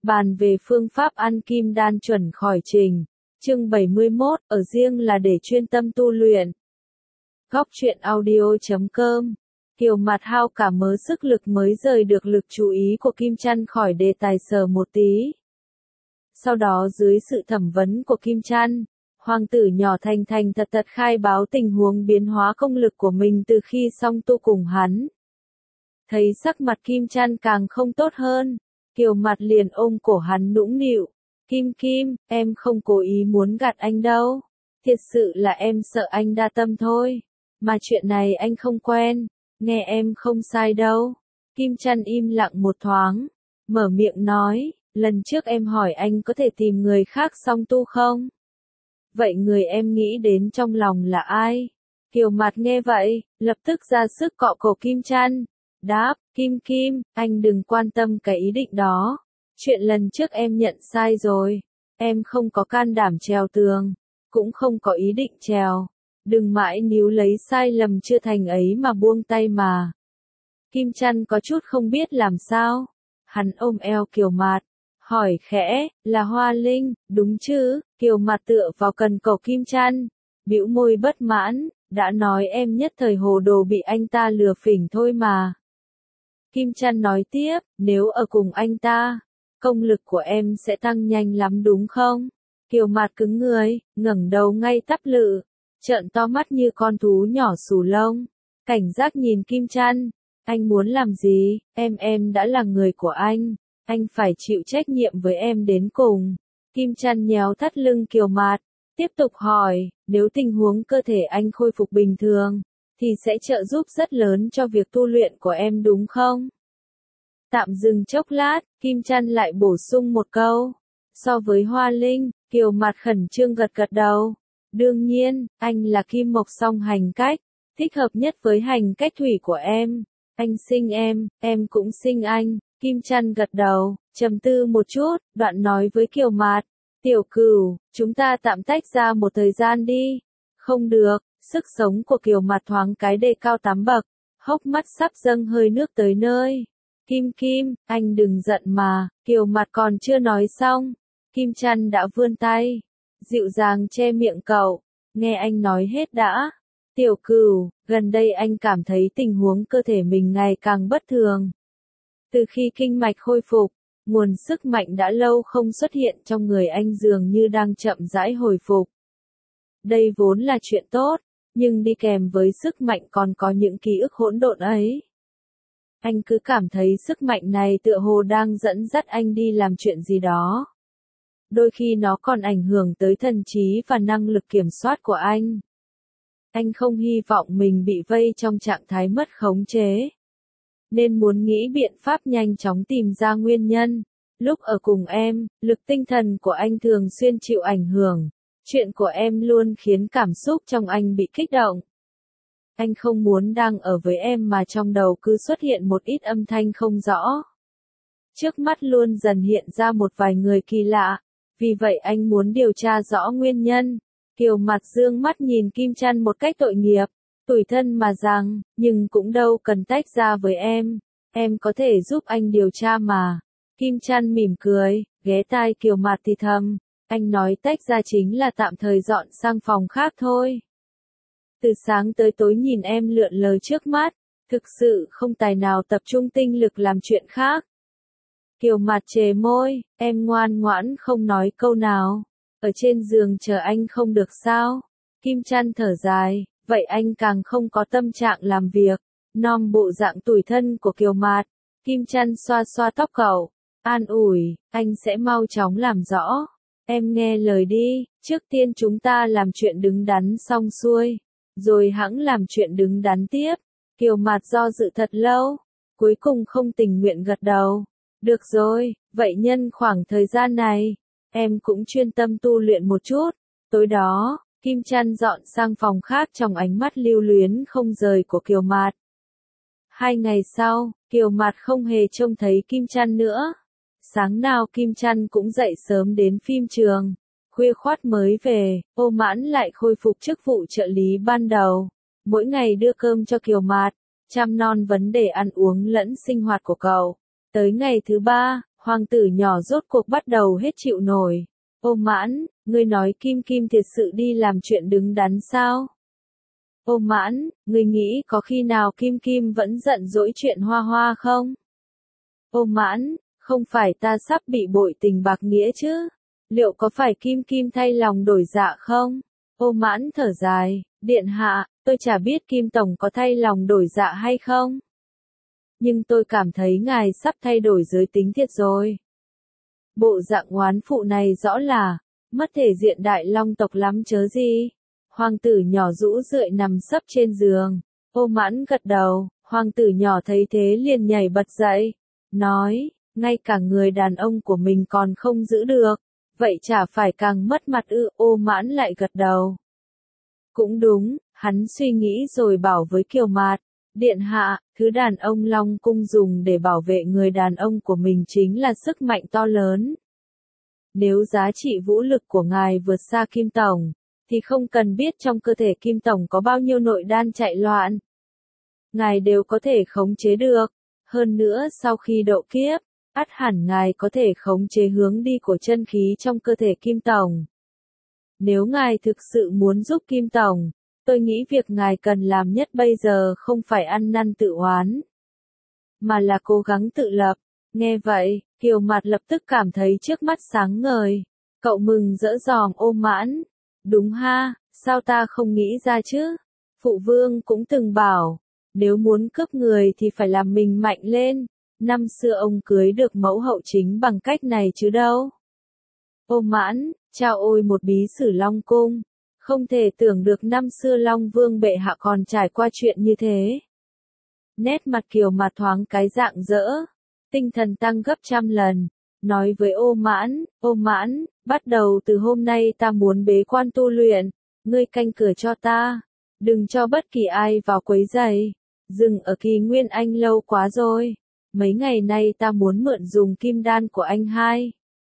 Bàn về phương pháp ăn kim đan chuẩn khỏi trình. Chương 71, ở riêng là để chuyên tâm tu luyện. Góc truyện audio.com. Kiều Mạt hao cả mớ sức lực mới rời được lực chú ý của Kim Chăn khỏi đề tài sờ một tí. Sau đó dưới sự thẩm vấn của Kim Chăn, hoàng tử nhỏ thành thành thật thật khai báo tình huống biến hóa công lực của mình từ khi song tu cùng hắn. Thấy sắc mặt Kim Chăn càng không tốt hơn, Kiều Mạt liền ôm cổ hắn nũng nịu. Kim, em không cố ý muốn gạt anh đâu. Thiệt sự là em sợ anh đa tâm thôi. Mà chuyện này anh không quen. Nghe em không sai đâu. Kim Chăn im lặng một thoáng. Mở miệng nói, lần trước em hỏi anh có thể tìm người khác song tu không? Vậy người em nghĩ đến trong lòng là ai? Kiều Mạt nghe vậy, lập tức ra sức cọ cổ Kim Chăn. Đáp, Kim, anh đừng quan tâm cái ý định đó. Chuyện lần trước em nhận sai rồi. Em không có can đảm trèo tường. Cũng không có ý định trèo. Đừng mãi níu lấy sai lầm chưa thành ấy mà buông tay mà. Kim Chăn có chút không biết làm sao. Hắn ôm eo Kiều Mạt. Hỏi khẽ, là Hoa Linh, đúng chứ? Kiều Mạt tựa vào cần cổ Kim Chăn. Bĩu môi bất mãn, đã nói em nhất thời hồ đồ bị anh ta lừa phỉnh thôi mà. Kim Chăn nói tiếp, nếu ở cùng anh ta, công lực của em sẽ tăng nhanh lắm đúng không? Kiều Mạt cứng người, ngẩng đầu ngay tắp lự, trợn to mắt như con thú nhỏ xù lông, cảnh giác nhìn Kim Chăn. Anh muốn làm gì? Em đã là người của anh phải chịu trách nhiệm với em đến cùng. Kim Chăn nhéo thắt lưng Kiều Mạt, tiếp tục hỏi, nếu tình huống cơ thể anh khôi phục bình thường, thì sẽ trợ giúp rất lớn cho việc tu luyện của em đúng không? Tạm dừng chốc lát, Kim Chăn lại bổ sung một câu. So với Hoa Linh, Kiều Mạt khẩn trương gật đầu. Đương nhiên, anh là kim mộc song hành cách, thích hợp nhất với hành cách thủy của em. Anh sinh em cũng sinh anh. Kim Chăn gật đầu, trầm tư một chút, đoạn nói với Kiều Mạt. Tiểu Cửu, chúng ta tạm tách ra một thời gian đi. Không được, sức sống của Kiều Mạt thoáng cái đề cao 8 bậc, hốc mắt sắp dâng hơi nước tới nơi. Kim, anh đừng giận mà. Kiều Mạt còn chưa nói xong, Kim Chăn đã vươn tay, dịu dàng che miệng cậu. Nghe anh nói hết đã. Tiểu Cửu, gần đây anh cảm thấy tình huống cơ thể mình ngày càng bất thường. Từ khi kinh mạch khôi phục, nguồn sức mạnh đã lâu không xuất hiện trong người anh dường như đang chậm rãi hồi phục. Đây vốn là chuyện tốt, nhưng đi kèm với sức mạnh còn có những ký ức hỗn độn ấy. Anh cứ cảm thấy sức mạnh này tựa hồ đang dẫn dắt anh đi làm chuyện gì đó. Đôi khi nó còn ảnh hưởng tới thần trí và năng lực kiểm soát của anh. Anh không hy vọng mình bị vây trong trạng thái mất khống chế, nên muốn nghĩ biện pháp nhanh chóng tìm ra nguyên nhân. Lúc ở cùng em, lực tinh thần của anh thường xuyên chịu ảnh hưởng. Chuyện của em luôn khiến cảm xúc trong anh bị kích động. Anh không muốn đang ở với em mà trong đầu cứ xuất hiện một ít âm thanh không rõ. Trước mắt luôn dần hiện ra một vài người kỳ lạ, vì vậy anh muốn điều tra rõ nguyên nhân. Kiều Mạt dương mắt nhìn Kim Chăn một cách tội nghiệp, tủi thân mà rằng, nhưng cũng đâu cần tách ra với em có thể giúp anh điều tra mà. Kim Chăn mỉm cười, ghé tai Kiều Mạt thì thầm, anh nói tách ra chính là tạm thời dọn sang phòng khác thôi. Từ sáng tới tối nhìn em lượn lờ trước mắt, thực sự không tài nào tập trung tinh lực làm chuyện khác. Kiều Mạt chề môi, em ngoan ngoãn không nói câu nào. Ở trên giường chờ anh không được sao? Kim Chăn thở dài, vậy anh càng không có tâm trạng làm việc. Nom bộ dạng tủi thân của Kiều Mạt, Kim Chăn xoa xoa tóc cậu, an ủi, anh sẽ mau chóng làm rõ. Em nghe lời đi, trước tiên chúng ta làm chuyện đứng đắn xong xuôi, rồi hẵng làm chuyện đứng đắn tiếp. Kiều Mạt do dự thật lâu, cuối cùng không tình nguyện gật đầu. Được rồi, vậy nhân khoảng thời gian này, em cũng chuyên tâm tu luyện một chút. Tối đó, Kim Chăn dọn sang phòng khác trong ánh mắt lưu luyến không rời của Kiều Mạt. 2 ngày sau, Kiều Mạt không hề trông thấy Kim Chăn nữa. Sáng nào Kim Chăn cũng dậy sớm đến phim trường, khuya khoắt mới về. Ô Mãn lại khôi phục chức vụ trợ lý ban đầu, mỗi ngày đưa cơm cho Kiều Mạt, chăm non vấn đề ăn uống lẫn sinh hoạt của cậu. Tới ngày thứ 3, Hoàng tử nhỏ rốt cuộc bắt đầu hết chịu nổi. Ô Mãn, ngươi nói Kim Kim thiệt sự đi làm chuyện đứng đắn sao? Ô Mãn, ngươi nghĩ có khi nào Kim Kim vẫn giận dỗi chuyện Hoa Hoa không? Ô Mãn, không phải ta sắp bị bội tình bạc nghĩa chứ? Liệu có phải Kim Kim thay lòng đổi dạ không? Ô Mãn thở dài, điện hạ, tôi chả biết Kim Tổng có thay lòng đổi dạ hay không? Nhưng tôi cảm thấy ngài sắp thay đổi giới tính thiệt rồi. Bộ dạng oán phụ này rõ là, mất thể diện đại long tộc lắm chớ gì. Hoàng tử nhỏ rũ rượi nằm sấp trên giường. Ô Mãn gật đầu, hoàng tử nhỏ thấy thế liền nhảy bật dậy. Nói, ngay cả người đàn ông của mình còn không giữ được. Vậy chả phải càng mất mặt ư? Ô Mãn lại gật đầu. Cũng đúng, hắn suy nghĩ rồi bảo với Kiều Mạt. Điện hạ, thứ đàn ông Long Cung dùng để bảo vệ người đàn ông của mình chính là sức mạnh to lớn. Nếu giá trị vũ lực của ngài vượt xa Kim Tổng, thì không cần biết trong cơ thể Kim Tổng có bao nhiêu nội đan chạy loạn. Ngài đều có thể khống chế được. Hơn nữa sau khi độ kiếp, ắt hẳn ngài có thể khống chế hướng đi của chân khí trong cơ thể Kim Tổng. Nếu ngài thực sự muốn giúp Kim Tổng, tôi nghĩ việc ngài cần làm nhất bây giờ không phải ăn năn tự oán, mà là cố gắng tự lập. Nghe vậy, Kiều Mạt lập tức cảm thấy trước mắt sáng ngời. Cậu mừng rỡ giòm Ô Mãn. Đúng ha, sao ta không nghĩ ra chứ? Phụ vương cũng từng bảo, nếu muốn cướp người thì phải làm mình mạnh lên. Năm xưa ông cưới được mẫu hậu chính bằng cách này chứ đâu. Ô Mãn, chao ôi một bí sử Long Cung. Không thể tưởng được năm xưa Long Vương bệ hạ còn trải qua chuyện như thế. Nét mặt Kiều Mạt thoáng cái rạng rỡ, tinh thần tăng gấp trăm lần, nói với Ô Mãn, bắt đầu từ hôm nay ta muốn bế quan tu luyện, ngươi canh cửa cho ta, đừng cho bất kỳ ai vào quấy rầy. Dừng ở Kỳ Nguyên Anh lâu quá rồi, mấy ngày nay ta muốn mượn dùng kim đan của anh hai.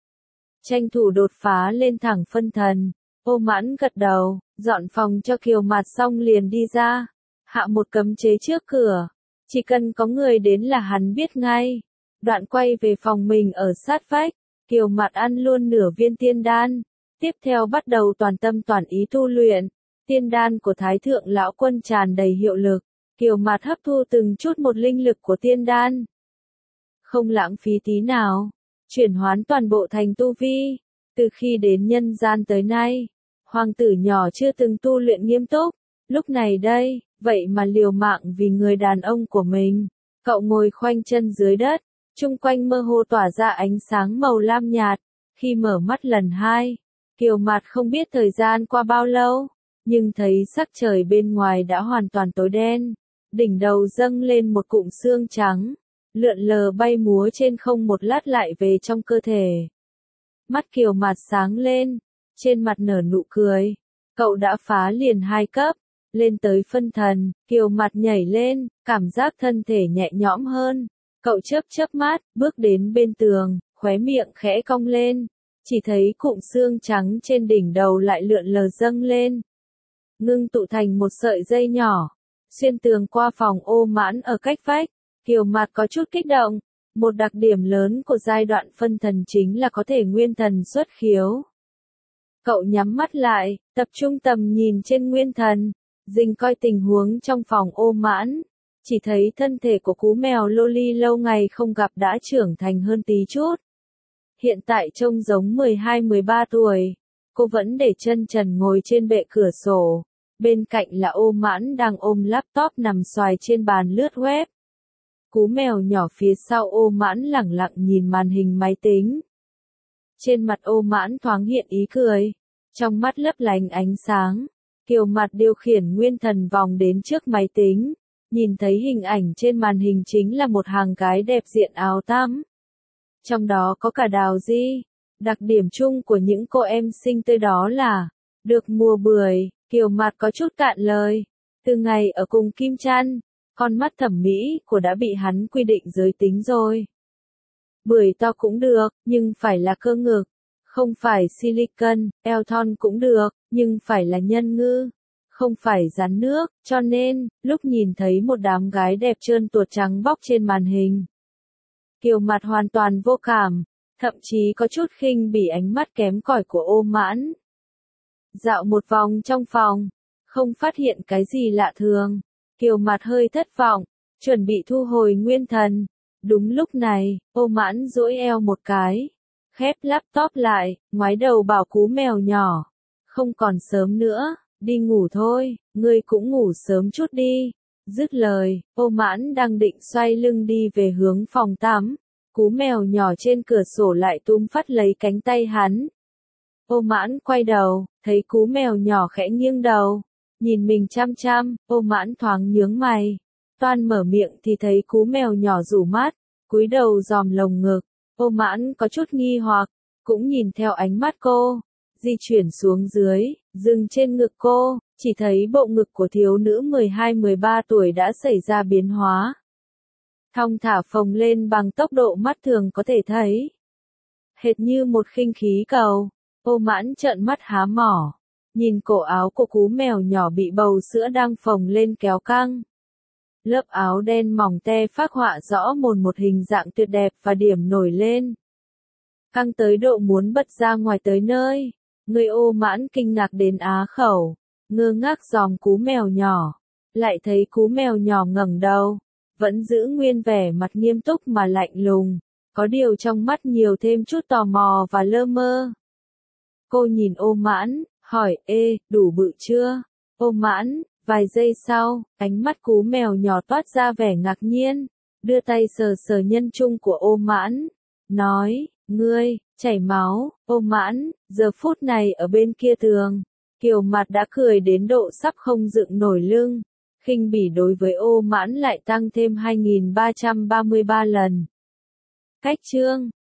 Tranh thủ đột phá lên thẳng phân thần. Ô Mãn gật đầu, dọn phòng cho Kiều Mạt xong liền đi ra, hạ một cấm chế trước cửa, chỉ cần có người đến là hắn biết ngay. Đoạn quay về phòng mình ở sát vách, Kiều Mạt ăn luôn nửa viên tiên đan, tiếp theo bắt đầu toàn tâm toàn ý tu luyện. Tiên đan của Thái Thượng Lão Quân tràn đầy hiệu lực, Kiều Mạt hấp thu từng chút một linh lực của tiên đan. Không lãng phí tí nào, chuyển hoán toàn bộ thành tu vi. Từ khi đến nhân gian tới nay, hoàng tử nhỏ chưa từng tu luyện nghiêm túc, lúc này đây, vậy mà liều mạng vì người đàn ông của mình. Cậu ngồi khoanh chân dưới đất, chung quanh mơ hồ tỏa ra ánh sáng màu lam nhạt. Khi mở mắt lần hai, Kiều Mạt không biết thời gian qua bao lâu, nhưng thấy sắc trời bên ngoài đã hoàn toàn tối đen, đỉnh đầu dâng lên một cụm sương trắng, lượn lờ bay múa trên không, một lát lại về trong cơ thể. Mắt Kiều Mạt sáng lên, trên mặt nở nụ cười. Cậu đã phá liền 2 cấp, lên tới phân thần. Kiều Mạt nhảy lên, cảm giác thân thể nhẹ nhõm hơn. Cậu chớp mắt, bước đến bên tường, khóe miệng khẽ cong lên. Chỉ thấy cụm xương trắng trên đỉnh đầu lại lượn lờ dâng lên, ngưng tụ thành một sợi dây nhỏ, xuyên tường qua phòng Ô Mãn ở cách vách. Kiều Mạt có chút kích động. Một đặc điểm lớn của giai đoạn phân thần chính là có thể nguyên thần xuất khiếu. Cậu nhắm mắt lại, tập trung tầm nhìn trên nguyên thần, dình coi tình huống trong phòng Ô Mãn. Chỉ thấy thân thể của cú mèo Loli lâu ngày không gặp đã trưởng thành hơn tí chút. Hiện tại trông giống 12-13 tuổi. Cô vẫn để chân trần ngồi trên bệ cửa sổ. Bên cạnh là Ô Mãn đang ôm laptop nằm xoài trên bàn lướt web. Cú mèo nhỏ phía sau Ô Mãn lẳng lặng nhìn màn hình máy tính. Trên mặt Ô Mãn thoáng hiện ý cười, trong mắt lấp lánh ánh sáng. Kiều Mạt điều khiển nguyên thần vòng đến trước máy tính, nhìn thấy hình ảnh trên màn hình chính là một hàng gái đẹp diện áo tắm. Trong đó có cả Đào Di. Đặc điểm chung của những cô em xinh tươi đó là được mùa bưởi. Kiều Mạt có chút cạn lời. Từ ngày ở cùng Kim Trăn, con mắt thẩm mỹ của đã bị hắn quy định giới tính rồi. Bưởi to cũng được, nhưng phải là cơ ngực. Không phải silicon, eo thon cũng được, nhưng phải là nhân ngư. Không phải rắn nước, cho nên, lúc nhìn thấy một đám gái đẹp trơn tuột trắng bóc trên màn hình, Kiều mặt hoàn toàn vô cảm, thậm chí có chút khinh bỉ ánh mắt kém cỏi của Ô Mãn. Dạo một vòng trong phòng, không phát hiện cái gì lạ thường. Kiều mặt hơi thất vọng, chuẩn bị thu hồi nguyên thần. Đúng lúc này, Ô Mãn duỗi eo một cái, khép laptop lại, ngoái đầu bảo Cú mèo nhỏ. Không còn sớm nữa, đi ngủ thôi, ngươi cũng ngủ sớm chút đi. Dứt lời, Ô Mãn đang định xoay lưng đi về hướng phòng tắm. Cú mèo nhỏ trên cửa sổ lại túm phát lấy cánh tay hắn. Ô Mãn quay đầu, thấy Cú mèo nhỏ khẽ nghiêng đầu, nhìn mình chăm chăm. Ô Mãn thoáng nhướng mày, toan mở miệng thì thấy Cú mèo nhỏ rủ mắt, cúi đầu dòm lồng ngực. Ô Mãn có chút nghi hoặc, cũng nhìn theo ánh mắt cô, di chuyển xuống dưới, dừng trên ngực cô, chỉ thấy bộ ngực của thiếu nữ 12-13 tuổi đã xảy ra biến hóa. Thong thả phồng lên bằng tốc độ mắt thường có thể thấy. Hệt như một khinh khí cầu. Ô Mãn trợn mắt há mỏ, nhìn cổ áo của Cú mèo nhỏ bị bầu sữa đang phồng lên kéo căng. Lớp áo đen mỏng te phác họa rõ một hình dạng tuyệt đẹp và điểm nổi lên. Căng tới độ muốn bật ra ngoài tới nơi. Người Ô Mãn kinh ngạc đến á khẩu, ngơ ngác dòm Cú mèo nhỏ. Lại thấy Cú mèo nhỏ ngẩng đầu, vẫn giữ nguyên vẻ mặt nghiêm túc mà lạnh lùng, có điều trong mắt nhiều thêm chút tò mò và lơ mơ. Cô nhìn Ô Mãn, hỏi, đủ bự chưa? Ô Mãn, vài giây sau, ánh mắt Cú mèo nhỏ toát ra vẻ ngạc nhiên, đưa tay sờ sờ nhân trung của Ô Mãn, nói, ngươi, chảy máu. Ô Mãn, giờ phút này ở bên kia tường, Kiều mặt đã cười đến độ sắp không dựng nổi lưng, khinh bỉ đối với Ô Mãn lại tăng thêm 2333 lần. Cách chương